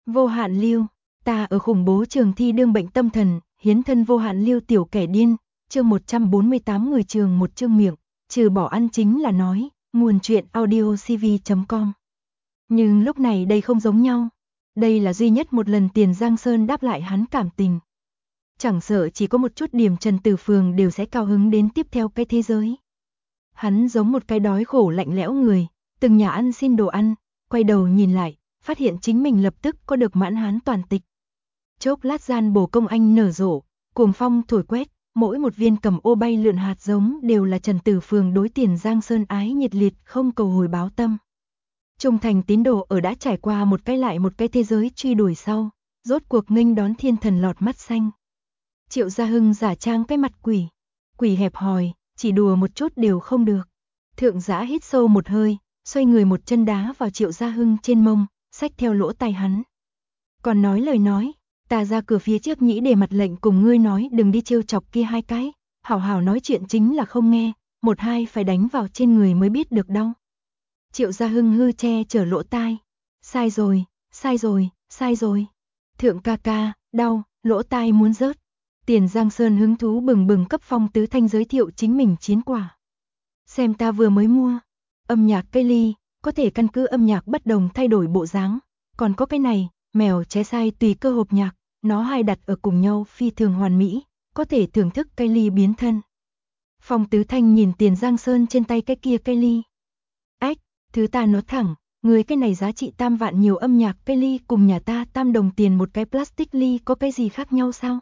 Vô hạn lưu, ta ở khủng bố trường thi đương bệnh tâm thần, hiến thân vô hạn lưu tiểu kẻ điên, chương 148 người trường một chương miệng, trừ bỏ ăn chính là nói, nguồn truyện audiocv.com. Nhưng lúc này đây không giống nhau, đây là duy nhất một lần Tiền Giang Sơn đáp lại hắn cảm tình. Chẳng sợ chỉ có một chút điểm Trần Tử Phường đều sẽ cao hứng đến tiếp theo cái thế giới. Hắn giống một cái đói khổ lạnh lẽo người, từng nhà ăn xin đồ ăn, quay đầu nhìn lại, phát hiện chính mình lập tức có được mãn hán toàn tịch. Chốc lát gian bồ công anh nở rộ, cuồng phong thổi quét, mỗi một viên cầm ô bay lượn hạt giống đều là Trần Tử Phường đối Tiền Giang Sơn ái nhiệt liệt không cầu hồi báo tâm. Trung thành tín đồ ở đã trải qua một cái lại một cái thế giới truy đuổi sau, rốt cuộc nghênh đón thiên thần lọt mắt xanh. Triệu Gia Hưng giả trang cái mặt quỷ, quỷ hẹp hòi, chỉ đùa một chút đều không được. Thượng Giã hít sâu một hơi, xoay người một chân đá vào Triệu Gia Hưng trên mông, xách theo lỗ tai hắn. Còn nói lời nói, ta ra cửa phía trước nhĩ để mặt lệnh cùng ngươi nói đừng đi trêu chọc kia hai cái, hảo hảo nói chuyện chính là không nghe, một hai phải đánh vào trên người mới biết được đau. Triệu Gia Hưng hư che chở lỗ tai. Sai rồi, sai rồi, sai rồi. Thượng ca ca, đau, lỗ tai muốn rớt. Tiền Giang Sơn hứng thú bừng bừng cấp Phong Tứ Thanh giới thiệu chính mình chiến quả. Xem ta vừa mới mua. Âm nhạc cây ly, có thể căn cứ âm nhạc bất đồng thay đổi bộ dáng. Còn có cái này, mèo ché sai tùy cơ hộp nhạc, nó hai đặt ở cùng nhau phi thường hoàn mỹ, có thể thưởng thức cây ly biến thân. Phong Tứ Thanh nhìn Tiền Giang Sơn trên tay cái kia cây ly. Ách, thứ ta nói thẳng, người cái này giá trị 3 vạn nhiều âm nhạc cây ly cùng nhà ta 3 đồng tiền một cái plastic ly có cái gì khác nhau sao?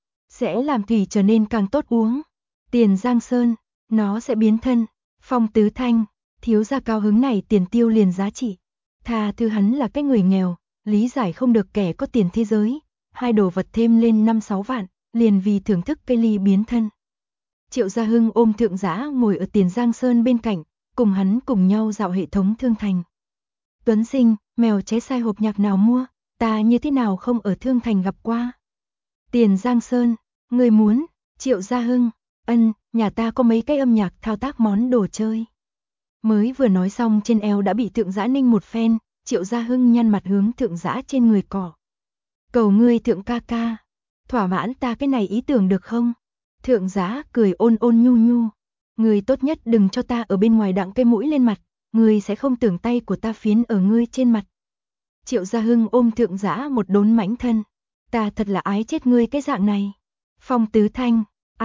Sẽ làm thủy trở nên càng tốt uống. Tiền Giang Sơn, nó sẽ biến thân. Phong Tứ Thanh, thiếu gia cao hứng này tiền tiêu liền giá trị. Tha thứ hắn là cái người nghèo, lý giải không được kẻ có tiền thế giới. Hai đồ vật thêm lên 5-6 vạn, liền vì thưởng thức cây ly biến thân. Triệu Gia Hưng ôm Thượng Giã ngồi ở Tiền Giang Sơn bên cạnh, cùng hắn cùng nhau dạo hệ thống thương thành. Tuấn Sinh, mèo ché sai hộp nhạc nào mua, ta như thế nào không ở thương thành gặp qua. Tiền Giang Sơn, người muốn, Triệu Gia Hưng, nhà ta có mấy cái âm nhạc thao tác món đồ chơi. Mới vừa nói xong trên eo đã bị Thượng Giã ninh một phen, Triệu Gia Hưng nhăn mặt hướng Thượng Giã trên người cỏ. Cầu ngươi Thượng ca ca, thỏa mãn ta cái này ý tưởng được không? Thượng Giã cười ôn ôn nhu nhu. Ngươi tốt nhất đừng cho ta ở bên ngoài đặng cây mũi lên mặt, ngươi sẽ không tưởng tay của ta phiến ở ngươi trên mặt. Triệu Gia Hưng ôm Thượng Giã một đốn mãnh thân. Ta thật là ái chết ngươi cái dạng này. Phong Tứ Thanh,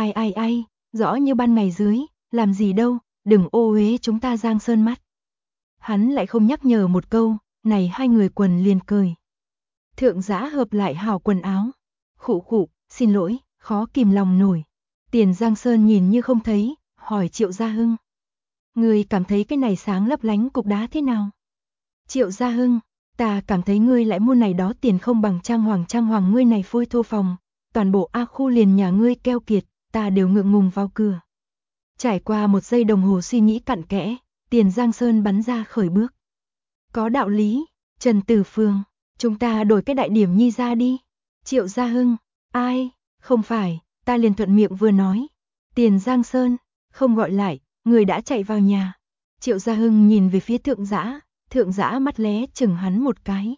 ai, rõ như ban ngày dưới, làm gì đâu, đừng ô uế chúng ta Giang Sơn mắt. Hắn lại không nhắc nhở một câu, này hai người quần liền cười. Thượng Giã hợp lại hào quần áo. Khụ, xin lỗi, khó kìm lòng nổi. Tiền Giang Sơn nhìn như không thấy, hỏi Triệu Gia Hưng. Ngươi cảm thấy cái này sáng lấp lánh cục đá thế nào? Triệu Gia Hưng, ta cảm thấy ngươi lại mua này đó tiền không bằng trang hoàng ngươi này phôi thô phòng. Toàn bộ A khu liền nhà ngươi keo kiệt, ta đều ngượng ngùng vào cửa. Trải qua một giây đồng hồ suy nghĩ cặn kẽ, Tiền Giang Sơn bắn ra khởi bước. Có đạo lý, Trần Tử Phường, chúng ta đổi cái đại điểm nhi ra đi. Triệu Gia Hưng, ai, không phải, ta liền thuận miệng vừa nói. Tiền Giang Sơn, không gọi lại, người đã chạy vào nhà. Triệu Gia Hưng nhìn về phía Thượng Giã mắt lé chừng hắn một cái.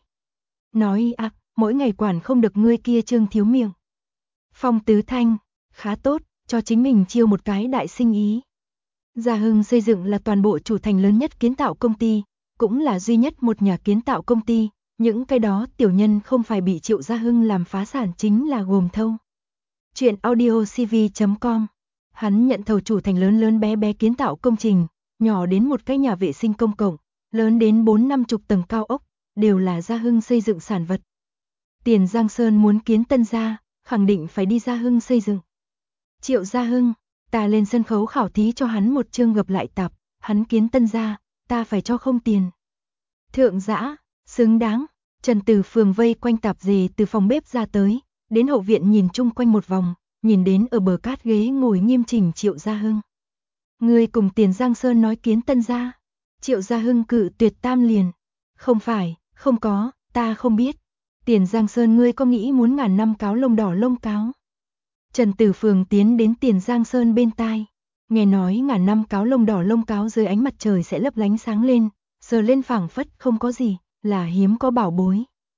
Nói mỗi ngày quản không được ngươi kia trương thiếu miệng. Phong Tứ Thanh, khá tốt, cho chính mình chiêu một cái đại sinh ý. Gia Hưng xây dựng là toàn bộ chủ thành lớn nhất kiến tạo công ty, cũng là duy nhất một nhà kiến tạo công ty, những cái đó tiểu nhân không phải bị Triệu Gia Hưng làm phá sản chính là gồm thâu. Chuyện audiocv.com. Hắn nhận thầu chủ thành lớn bé kiến tạo công trình, nhỏ đến một cái nhà vệ sinh công cộng, lớn đến 4-50 tầng cao ốc, đều là Gia Hưng xây dựng sản vật. Tiền Giang Sơn muốn kiến tân gia, khẳng định phải đi Gia Hưng xây dựng. Triệu Gia Hưng, ta lên sân khấu khảo thí cho hắn một chương gập lại tạp, hắn kiến tân gia, ta phải cho không tiền. Thượng Giã, xứng đáng. Trần Tử Phường vây quanh tạp dề từ phòng bếp ra tới, đến hậu viện nhìn chung quanh một vòng, nhìn đến ở bờ cát ghế ngồi nghiêm chỉnh Triệu Gia Hưng. Người cùng Tiền Giang Sơn nói kiến tân gia. Triệu Gia Hưng cự tuyệt tam liền. Không phải, không có, ta không biết. Tiền Giang Sơn ngươi có nghĩ muốn ngàn năm cáo lông đỏ lông cáo? Trần Tử Phường tiến đến Tiền Giang Sơn bên tai. Nghe nói ngàn năm cáo lông đỏ lông cáo dưới ánh mặt trời sẽ lấp lánh sáng lên, sờ lên phảng phất không có gì, là hiếm có bảo bối.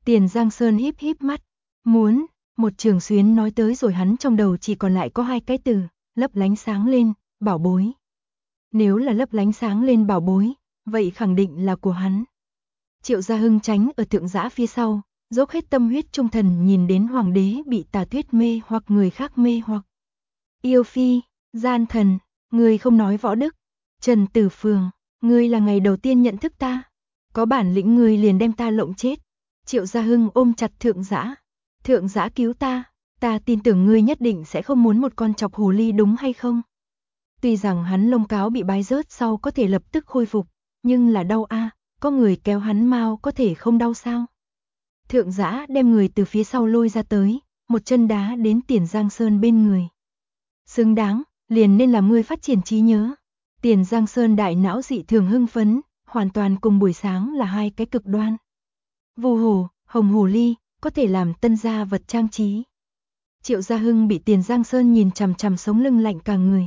Tiền Giang Sơn híp híp mắt, muốn, một trường xuyến nói tới rồi hắn trong đầu chỉ còn lại có hai cái từ, lấp lánh sáng lên, bảo bối. Nếu là lấp lánh sáng lên bảo bối, vậy khẳng định là của hắn. Triệu Gia Hưng tránh ở Thượng Giã phía sau, dốc hết tâm huyết trung thần nhìn đến hoàng đế bị tà tuyết mê hoặc người khác mê hoặc. Yêu phi, gian thần, ngươi không nói võ đức. Trần Tử Phường, ngươi là ngày đầu tiên nhận thức ta. Có bản lĩnh ngươi liền đem ta lộng chết. Triệu Gia Hưng ôm chặt Thượng Giã. Thượng Giã cứu ta tin tưởng ngươi nhất định sẽ không muốn một con chọc hồ ly đúng hay không? Tuy rằng hắn lông cáo bị bái rớt sau có thể lập tức khôi phục, nhưng là đau a, có người kéo hắn mau có thể không đau sao? Thượng Giã đem người từ phía sau lôi ra tới, một chân đá đến Tiền Giang Sơn bên người. Xứng đáng, liền nên làm ngươi phát triển trí nhớ. Tiền Giang Sơn đại não dị thường hưng phấn, hoàn toàn cùng buổi sáng là hai cái cực đoan. Vu hồ, hồng hồ ly, có thể làm tân gia vật trang trí. Triệu Gia Hưng bị Tiền Giang Sơn nhìn chằm chằm sống lưng lạnh cả người.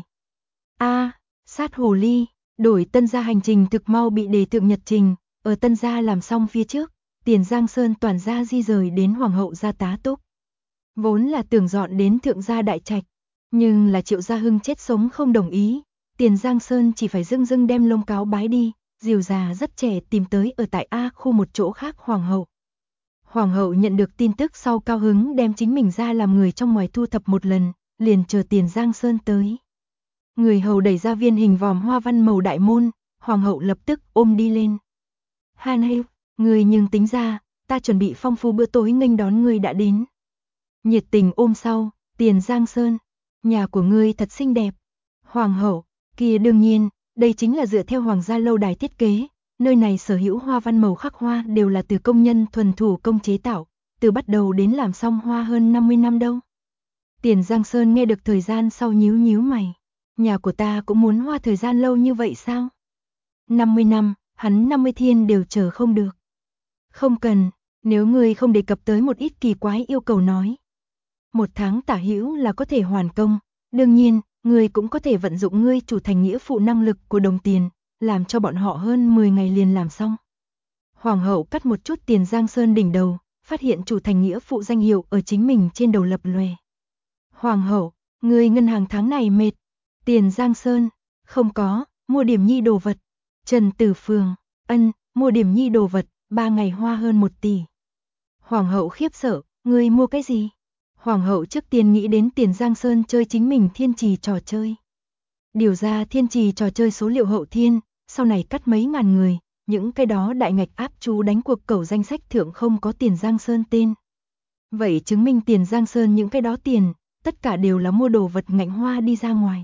Sát hồ ly, đổi tân gia hành trình thực mau bị đề thượng nhật trình, ở tân gia làm xong phía trước, Tiền Giang Sơn toàn gia di rời đến hoàng hậu gia tá túc. Vốn là tưởng dọn đến thượng gia đại trạch, nhưng là Triệu Gia Hưng chết sống không đồng ý, Tiền Giang Sơn chỉ phải dưng dưng đem lông cáo bái đi, dìu già rất trẻ tìm tới ở tại A khu một chỗ khác hoàng hậu. Hoàng hậu nhận được tin tức sau cao hứng đem chính mình ra làm người trong ngoài thu thập một lần, liền chờ Tiền Giang Sơn tới. Người hầu đẩy ra viên hình vòm hoa văn màu đại môn, hoàng hậu lập tức ôm đi lên. Han hê, người nhưng tính ra, ta chuẩn bị phong phú bữa tối nghênh đón người đã đến. Nhiệt tình ôm sau, Tiền Giang Sơn, nhà của ngươi thật xinh đẹp. Hoàng hậu, kia đương nhiên, đây chính là dựa theo hoàng gia lâu đài thiết kế, nơi này sở hữu hoa văn màu khắc hoa đều là từ công nhân thuần thủ công chế tạo, từ bắt đầu đến làm xong hoa hơn 50 năm đâu. Tiền Giang Sơn nghe được thời gian sau nhíu nhíu mày, nhà của ta cũng muốn hoa thời gian lâu như vậy sao? 50 năm, hắn 50 thiên đều chờ không được. Không cần, nếu ngươi không đề cập tới một ít kỳ quái yêu cầu nói. 1 tháng tả hữu là có thể hoàn công, đương nhiên, ngươi cũng có thể vận dụng ngươi chủ thành nghĩa phụ năng lực của đồng tiền, làm cho bọn họ hơn 10 ngày liền làm xong. Hoàng hậu cắt một chút Tiền Giang Sơn đỉnh đầu, phát hiện chủ thành nghĩa phụ danh hiệu ở chính mình trên đầu lập lòe. Hoàng hậu, ngươi ngân hàng tháng này mệt. Tiền Giang Sơn, không có, mua điểm nhi đồ vật. Trần Tử Phường, mua điểm nhi đồ vật, 3 ngày hoa hơn 1 tỷ. Hoàng hậu khiếp sợ, ngươi mua cái gì? Hoàng hậu trước tiên nghĩ đến Tiền Giang Sơn chơi chính mình thiên trì trò chơi. Điều ra thiên trì trò chơi số liệu hậu thiên, sau này cắt mấy ngàn người, những cái đó đại ngạch áp chú đánh cuộc cẩu danh sách thượng không có Tiền Giang Sơn tên. Vậy chứng minh Tiền Giang Sơn những cái đó tiền, tất cả đều là mua đồ vật ngạnh hoa đi ra ngoài.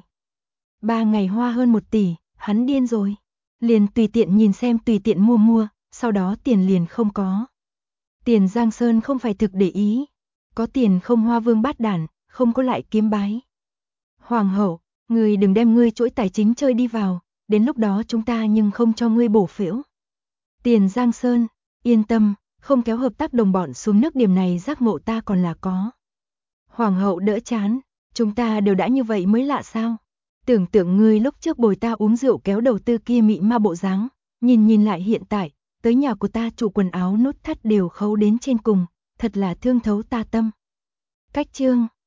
3 ngày hoa hơn 1 tỷ, hắn điên rồi. Liền tùy tiện nhìn xem tùy tiện mua, sau đó tiền liền không có. Tiền Giang Sơn không phải thực để ý. Có tiền không hoa vương bát đản, không có lại kiếm bái. Hoàng hậu, ngươi đừng đem ngươi chuỗi tài chính chơi đi vào, đến lúc đó chúng ta nhưng không cho ngươi bổ phễu. Tiền Giang Sơn, yên tâm, không kéo hợp tác đồng bọn xuống nước, điểm này giác ngộ ta còn là có. Hoàng hậu đỡ chán, chúng ta đều đã như vậy mới lạ sao? Tưởng tượng ngươi lúc trước bồi ta uống rượu kéo đầu tư kia mị ma bộ dáng, nhìn lại hiện tại, tới nhà của ta chủ quần áo nút thắt đều khấu đến trên cùng, thật là thương thấu ta tâm. Cách chương